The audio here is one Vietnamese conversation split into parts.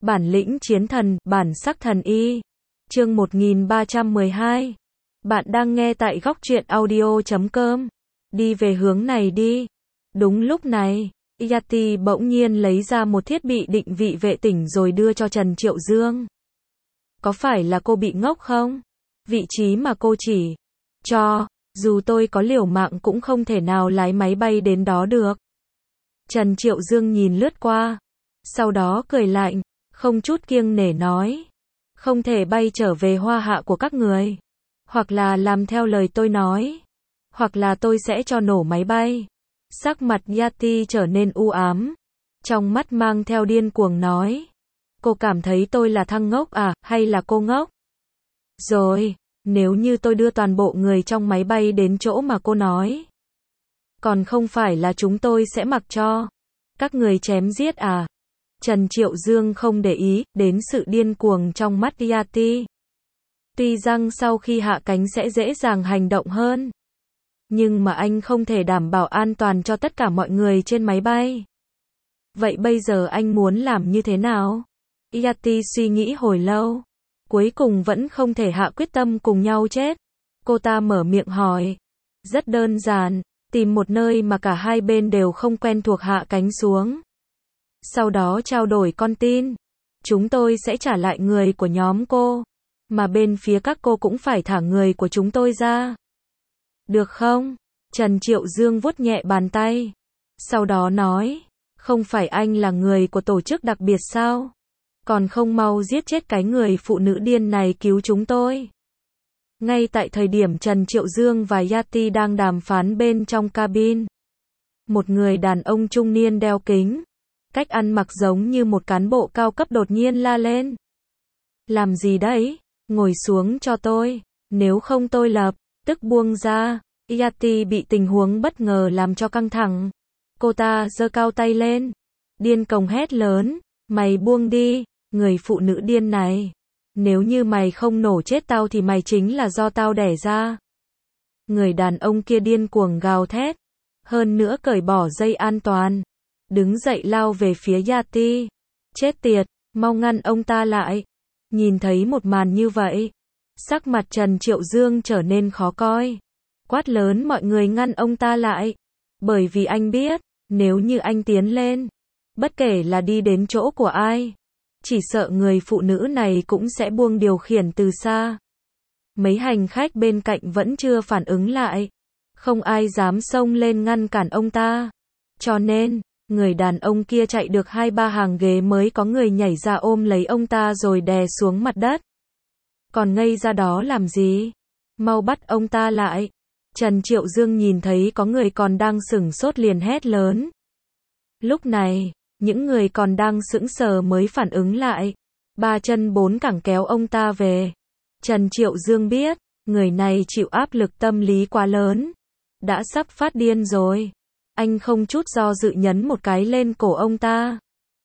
Bản lĩnh chiến thần, bản sắc thần y. Chương 1312. Bạn đang nghe tại góc truyện audio.com. Đi về hướng này đi. Đúng lúc này, Yati bỗng nhiên lấy ra một thiết bị định vị vệ tinh rồi đưa cho Trần Triệu Dương. Có phải là cô bị ngốc không? Vị trí mà cô chỉ cho, dù tôi có liều mạng cũng không thể nào lái máy bay đến đó được. Trần Triệu Dương nhìn lướt qua, sau đó cười lạnh, không chút kiêng nể nói. Không thể bay trở về Hoa Hạ của các người. Hoặc là làm theo lời tôi nói. Hoặc là tôi sẽ cho nổ máy bay. Sắc mặt Yati trở nên u ám. Trong mắt mang theo điên cuồng nói. Cô cảm thấy tôi là thằng ngốc à, hay là cô ngốc? Rồi, nếu như tôi đưa toàn bộ người trong máy bay đến chỗ mà cô nói. Còn không phải là chúng tôi sẽ mặc cho các người chém giết à? Trần Triệu Dương không để ý đến sự điên cuồng trong mắt Yati. Tuy rằng sau khi hạ cánh sẽ dễ dàng hành động hơn, nhưng mà anh không thể đảm bảo an toàn cho tất cả mọi người trên máy bay. Vậy bây giờ anh muốn làm như thế nào? Yati suy nghĩ hồi lâu, cuối cùng vẫn không thể hạ quyết tâm cùng nhau chết. Cô ta mở miệng hỏi. Rất đơn giản, tìm một nơi mà cả hai bên đều không quen thuộc hạ cánh xuống. Sau đó trao đổi con tin. Chúng tôi sẽ trả lại người của nhóm cô. Mà bên phía các cô cũng phải thả người của chúng tôi ra. Được không? Trần Triệu Dương vuốt nhẹ bàn tay. Sau đó nói. Không phải anh là người của tổ chức đặc biệt sao? Còn không mau giết chết cái người phụ nữ điên này cứu chúng tôi. Ngay tại thời điểm Trần Triệu Dương và Yati đang đàm phán bên trong cabin. Một người đàn ông trung niên đeo kính. Cách ăn mặc giống như một cán bộ cao cấp đột nhiên la lên. Làm gì đấy? Ngồi xuống cho tôi. Nếu không tôi lập tức buông ra. Yati bị tình huống bất ngờ làm cho căng thẳng. Cô ta giơ cao tay lên. Điên cuồng hét lớn. Mày buông đi, người phụ nữ điên này. Nếu như mày không nổ chết tao thì mày chính là do tao đẻ ra. Người đàn ông kia điên cuồng gào thét. Hơn nữa cởi bỏ dây an toàn. Đứng dậy lao về phía Yati. Chết tiệt, mau ngăn ông ta lại. Nhìn thấy một màn như vậy, sắc mặt Trần Triệu Dương trở nên khó coi. Quát lớn mọi người ngăn ông ta lại. Bởi vì anh biết, nếu như anh tiến lên, bất kể là đi đến chỗ của ai, chỉ sợ người phụ nữ này cũng sẽ buông điều khiển từ xa. Mấy hành khách bên cạnh vẫn chưa phản ứng lại. Không ai dám xông lên ngăn cản ông ta. Cho nên, người đàn ông kia chạy được 2-3 hàng ghế mới có người nhảy ra ôm lấy ông ta rồi đè xuống mặt đất. Còn ngây ra đó làm gì? Mau bắt ông ta lại. Trần Triệu Dương nhìn thấy có người còn đang sửng sốt liền hét lớn. Lúc này, những người còn đang sững sờ mới phản ứng lại. 3 chân 4 cẳng kéo ông ta về. Trần Triệu Dương biết, người này chịu áp lực tâm lý quá lớn. Đã sắp phát điên rồi. Anh không chút do dự nhấn một cái lên cổ ông ta.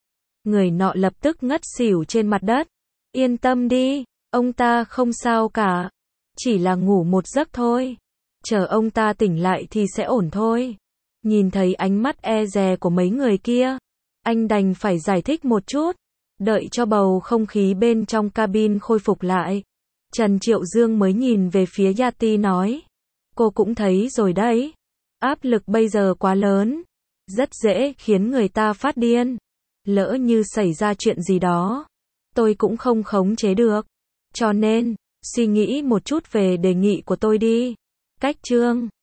Người nọ lập tức ngất xỉu trên mặt đất. Yên tâm đi, ông ta không sao cả. Chỉ là ngủ một giấc thôi. Chờ ông ta tỉnh lại thì sẽ ổn thôi. Nhìn thấy ánh mắt e dè của mấy người kia, anh đành phải giải thích một chút. Đợi cho bầu không khí bên trong cabin khôi phục lại, Trần Triệu Dương mới nhìn về phía Yati nói. Cô cũng thấy rồi đấy. Áp lực bây giờ quá lớn. Rất dễ khiến người ta phát điên. Lỡ như xảy ra chuyện gì đó, tôi cũng không khống chế được. Cho nên, suy nghĩ một chút về đề nghị của tôi đi. Cách chương